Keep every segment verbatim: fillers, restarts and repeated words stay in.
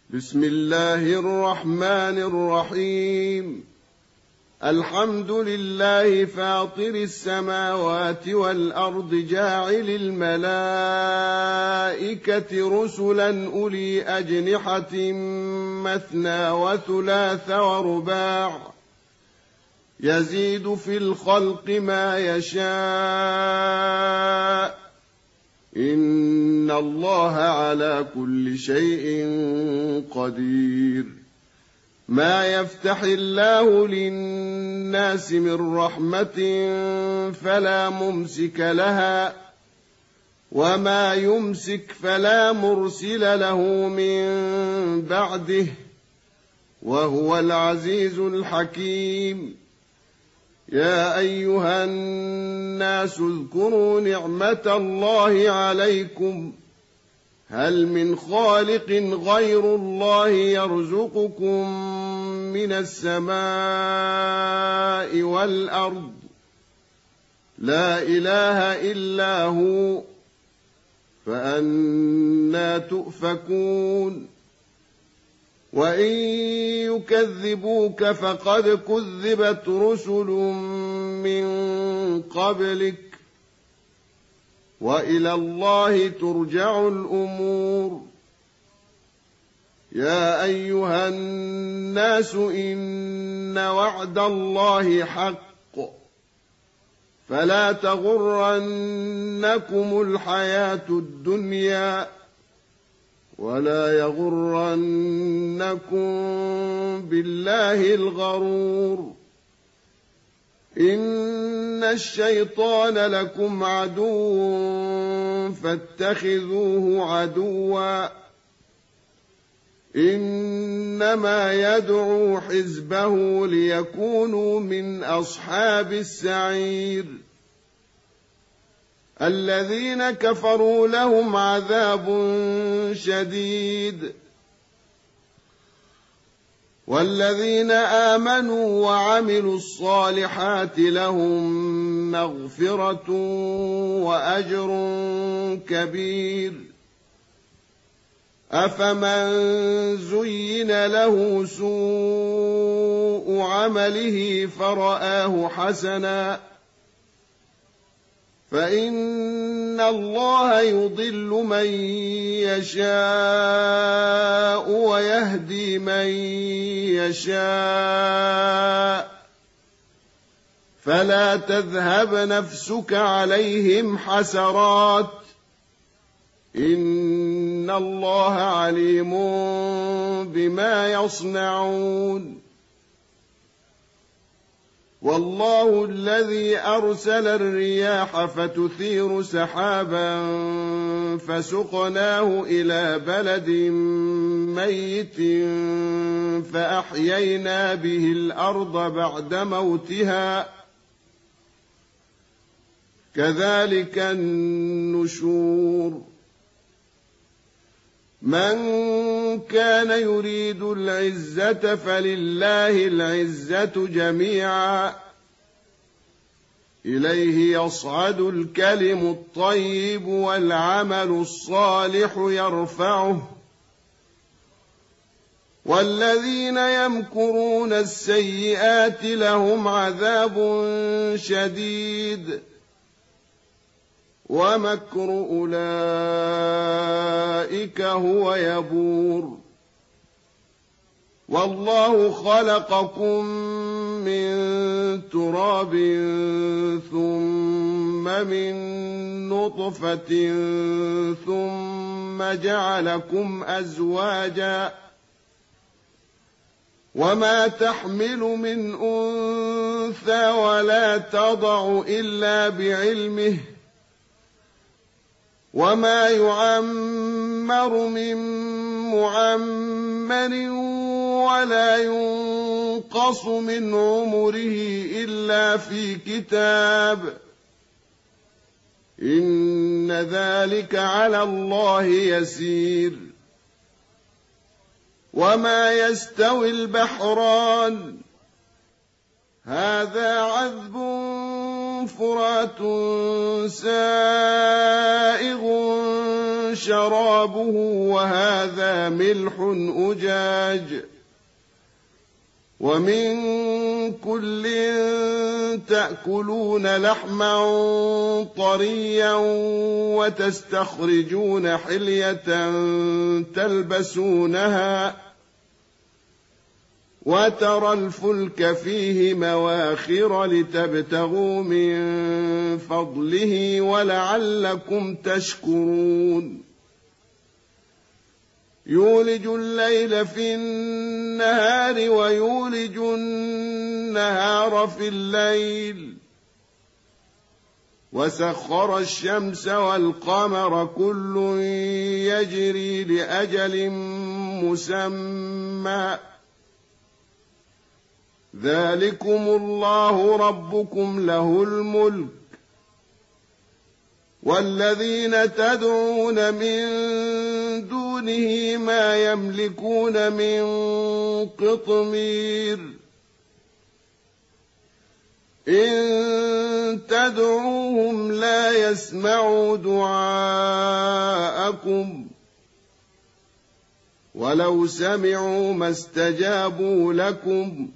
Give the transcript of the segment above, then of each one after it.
بسم الله الرحمن الرحيم. الحمد لله فاطر السماوات والأرض جاعل الملائكة رسلا أولي أجنحة مثنى وثلاث ورباع يزيد في الخلق ما يشاء إن الله على كل شيء قدير. ما يفتح الله للناس من رحمة فلا ممسك لها وما يمسك فلا مرسل له من بعده وهو العزيز الحكيم. يا أيها الناس اذكروا نعمة الله عليكم هل من خالق غير الله يرزقكم من السماء والأرض لا إله إلا هو فأنى تؤفكون. وإن يكذبوك فقد كذبت رسل من قبلك وإلى الله ترجع الأمور. يا أيها الناس إن وعد الله حق فلا تغرنكم الحياة الدنيا ولا يغرنكم بالله الغرور. إن الشيطان لكم عدو فاتخذوه عدوا إنما يدعو حزبه ليكونوا من أصحاب السعير. الذين كفروا لهم عذاب شديد والذين آمنوا وعملوا الصالحات لهم مغفرة وأجر كبير. أفمن زين له سوء عمله فرآه حسنا فإن الله يضل من يشاء ويهدي من يشاء فلا تذهب نفسك عليهم حسرات إن الله عليم بما يصنعون. والله الذي أرسل الرياح فتثير سحابا فسقناه إلى بلد ميت فأحيينا به الأرض بعد موتها كذلك النشور. من كان يريد العزة فلله العزة جميعا إليه يصعد الكلم الطيب والعمل الصالح يرفعه والذين يمكرون السيئات لهم عذاب شديد ومكر أولئك هو يبور. والله خلقكم من تراب ثم من نطفة ثم جعلكم أزواجا وما تحمل من أنثى ولا تضع إلا بعلمه وما يعمر من معمر ولا ينقص من عمره إلا في كتاب إن ذلك على الله يسير. وما يستوي البحران هذا عذب فرات سائغ شرابه وهذا ملح أجاج ومن كل تأكلون لحما طريا وتستخرجون حلية تلبسونها وترى الفلك فيه مواخر لتبتغوا من فضله ولعلكم تشكرون يولج الليل في النهار ويولج النهار في الليل وسخر الشمس والقمر كل يجري لأجل مسمى ذلكم الله ربكم له الملك والذين تدعون من دونه ما يملكون من قطمير إن تدعوهم لا يسمعوا دعاءكم ولو سمعوا ما استجابوا لكم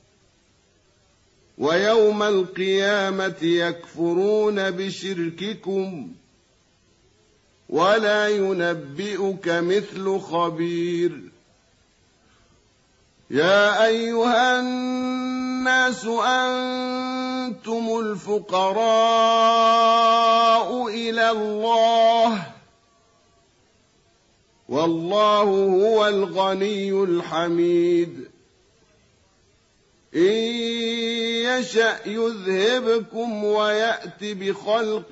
ويوم القيامة يكفرون بشرككم ولا ينبئك مثل خبير يا أيها الناس أنتم الفقراء إلى الله والله هو الغني الحميد إن يشأ يذهبكم ويأت بخلق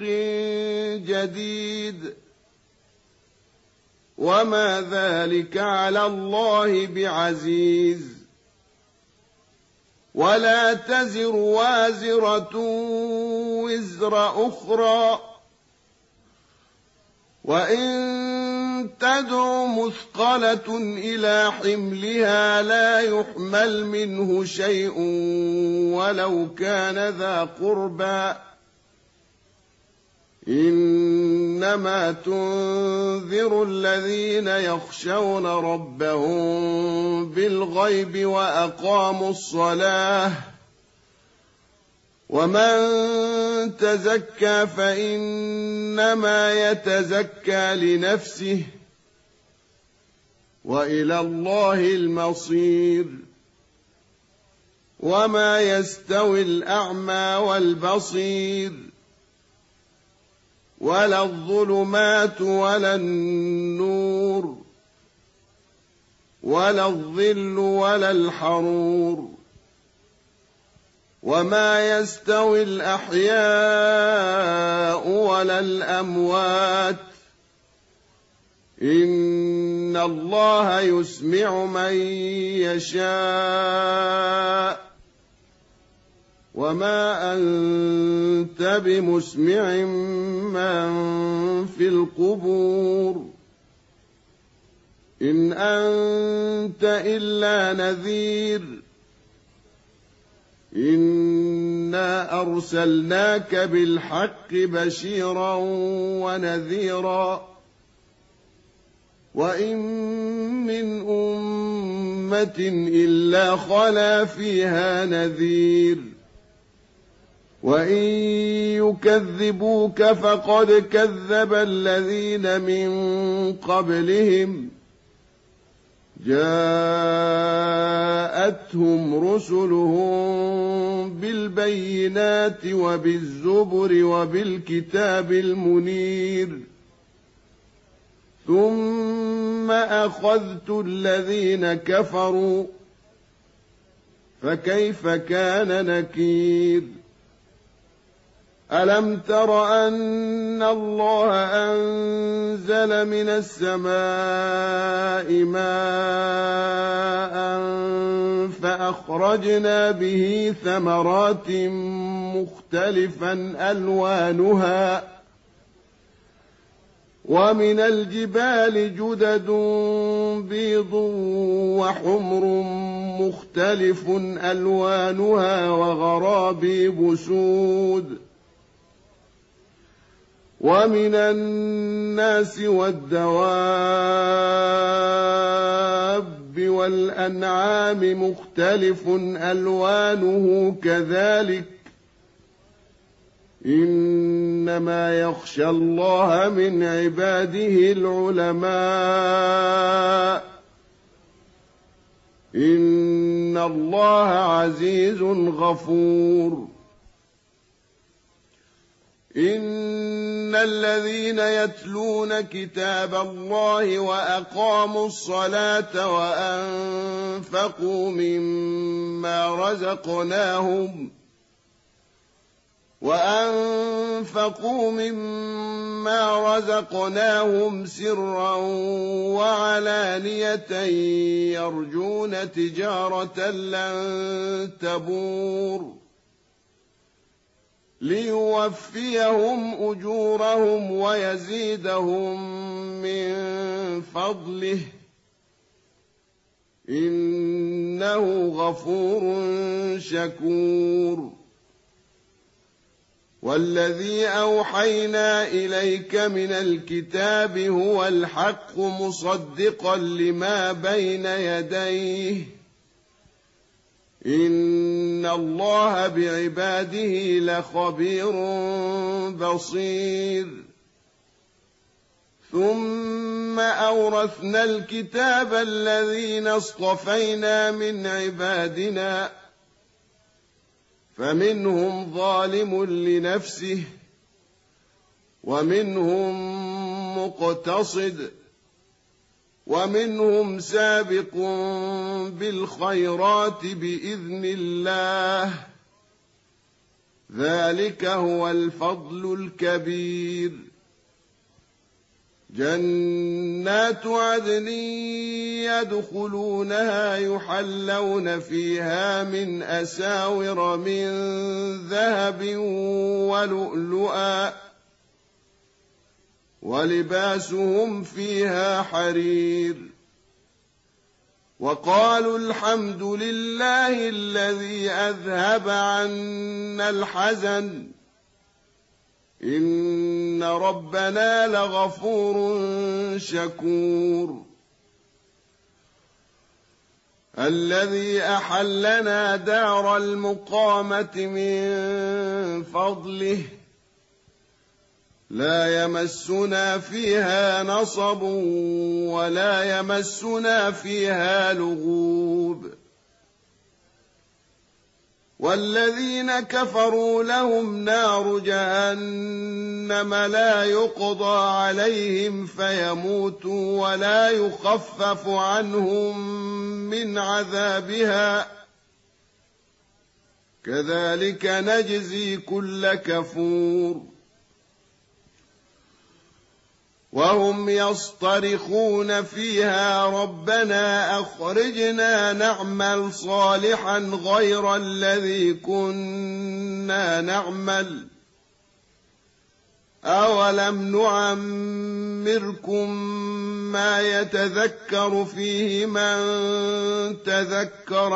جديد وما ذلك على الله بعزيز ولا تزر وازرة وزر أخرى وإن تدع مثقلة إلى حملها لا يحمل منه شيء ولو كان ذا قربى إنما تنذر الذين يخشون ربهم بالغيب وأقاموا الصلاة ومن تزكى فإنما يتزكى لنفسه وإلى الله المصير وما يستوي الأعمى والبصير ولا الظلمات ولا النور ولا الظل ولا الحرور وما يستوي الأحياء ولا الأموات إن الله يسمع من يشاء وما أنت بمسمع من في القبور إن أنت إلا نذير إنا أرسلناك بالحق بشيرا ونذيرا وإن من أمة إلا خلا فيها نذير وإن يكذبوك فقد كذب الذين من قبلهم جاءتهم رسلهم بالبينات وبالزبر وبالكتاب المنير ثم أخذت الذين كفروا فكيف كان نكير ألم تر أن الله أنزل من السماء ماء فأخرجنا به ثمرات مختلفا ألوانها ومن الجبال جدد بيض وحمر مختلف ألوانها وغرابيب سود ومن الناس والدواب والأنعام مختلف ألوانه كذلك إنما يخشى الله من عباده العلماء إن الله عزيز غفور إن الذين يتلون كتاب الله وأقاموا الصلاة وأنفقوا مما رزقناهم وأنفقوا مما رزقناهم سرا وعلانية يرجون تجارة لن تبور ليوفيهم أجورهم ويزيدهم من فضله إنه غفور شكور والذي أوحينا إليك من الكتاب هو الحق مصدقا لما بين يديه إن الله بعباده لخبير بصير ثم أورثنا الكتاب الذين اصطفينا من عبادنا فمنهم ظالم لنفسه ومنهم مقتصد ومنهم سابق بالخيرات بإذن الله ذلك هو الفضل الكبير جنات عدن يدخلونها يحلون فيها من أساور من ذهب ولؤلؤا ولباسهم فيها حرير وقالوا الحمد لله الذي أذهب عنا الحزن إن ربنا لغفور شكور الذي أحلنا دار المقامة من فضله لا يمسنا فيها نصب ولا يمسنا فيها لغوب والذين كفروا لهم نار جهنم لا يقضى عليهم فيموتوا ولا يخفف عنهم من عذابها كذلك نجزي كل كفور وهم يصطرخون فيها ربنا أخرجنا نعمل صالحا غير الذي كنا نعمل أولم نعمركم ما يتذكر فيه من تذكر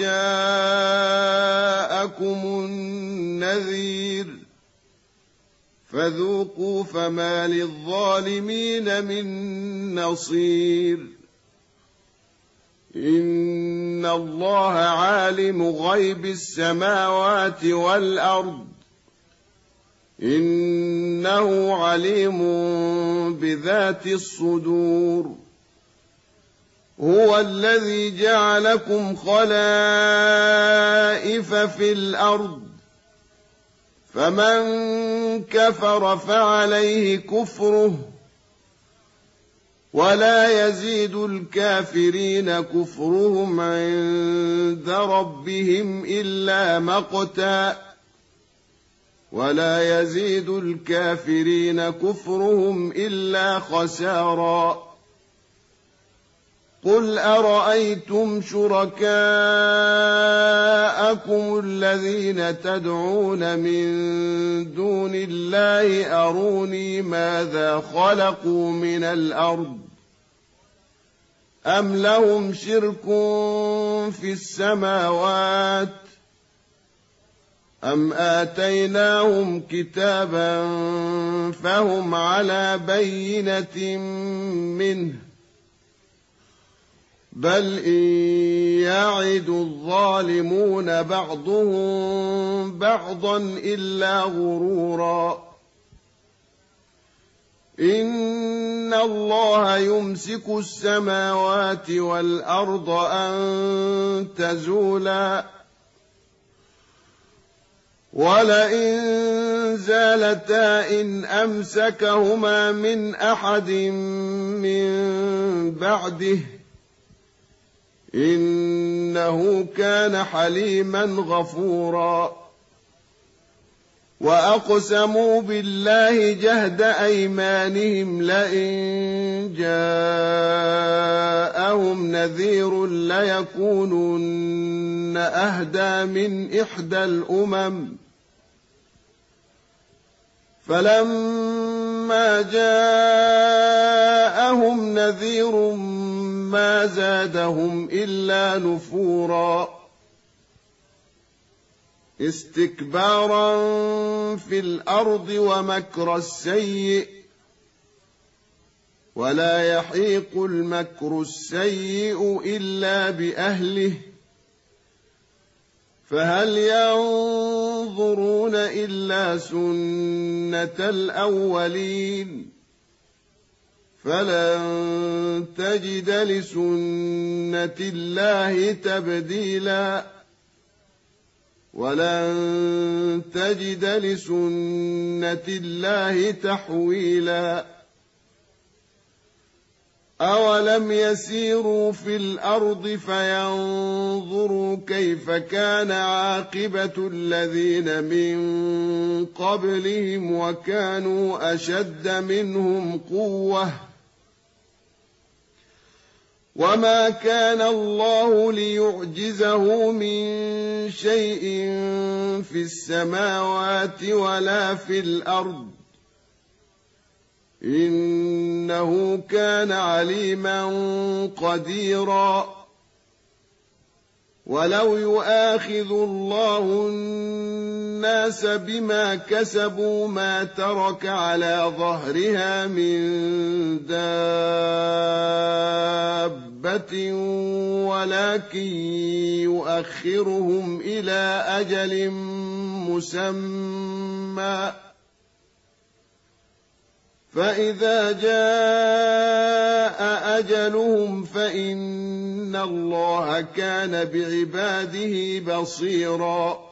وجاءكم النذير فذوقوا فما للظالمين من نصير إن الله عالم غيب السماوات والأرض إنه عليم بذات الصدور هو الذي جعلكم خلائف في الأرض فمن كفر فعليه كفره ولا يزيد الكافرين كفرهم عند ربهم إلا مقتا ولا يزيد الكافرين كفرهم إلا خسارا قل أرأيتم شركاءكم الذين تدعون من دون الله أروني ماذا خلقوا من الأرض أم لهم شرك في السماوات أم آتيناهم كتابا فهم على بينة منه بل إن يعد الظالمون بعضهم بعضا إلا غرورا إن الله يمسك السماوات والأرض أن تزولا ولئن زالتا إن أمسكهما من أحد من بعده إنه كان حليما غفورا وأقسموا بالله جهد أيمانهم لئن جاءهم نذير ليكونن أهدى من إحدى الأمم فلما جاءهم نذير ما زادهم إلا نفورا استكبارا في الأرض ومكر السيء ولا يحيق المكر السيء إلا بأهله فهل ينظرون إلا سنة الأولين فلن تجد لسنة الله تبديلا ولن تجد لسنة الله تحويلا أولم يسيروا في الأرض فينظروا كيف كان عاقبة الذين من قبلهم وكانوا أشد منهم قوة وما كان الله ليعجزه من شيء في السماوات ولا في الأرض إنه كان عليما قديرا ولو يؤاخذ الله الناس بما كسبوا ما ترك على ظهرها من دابة ولكن يؤخرهم إلى أجل مسمى فإذا جاء أجلهم فإن الله كان بعباده بصيرا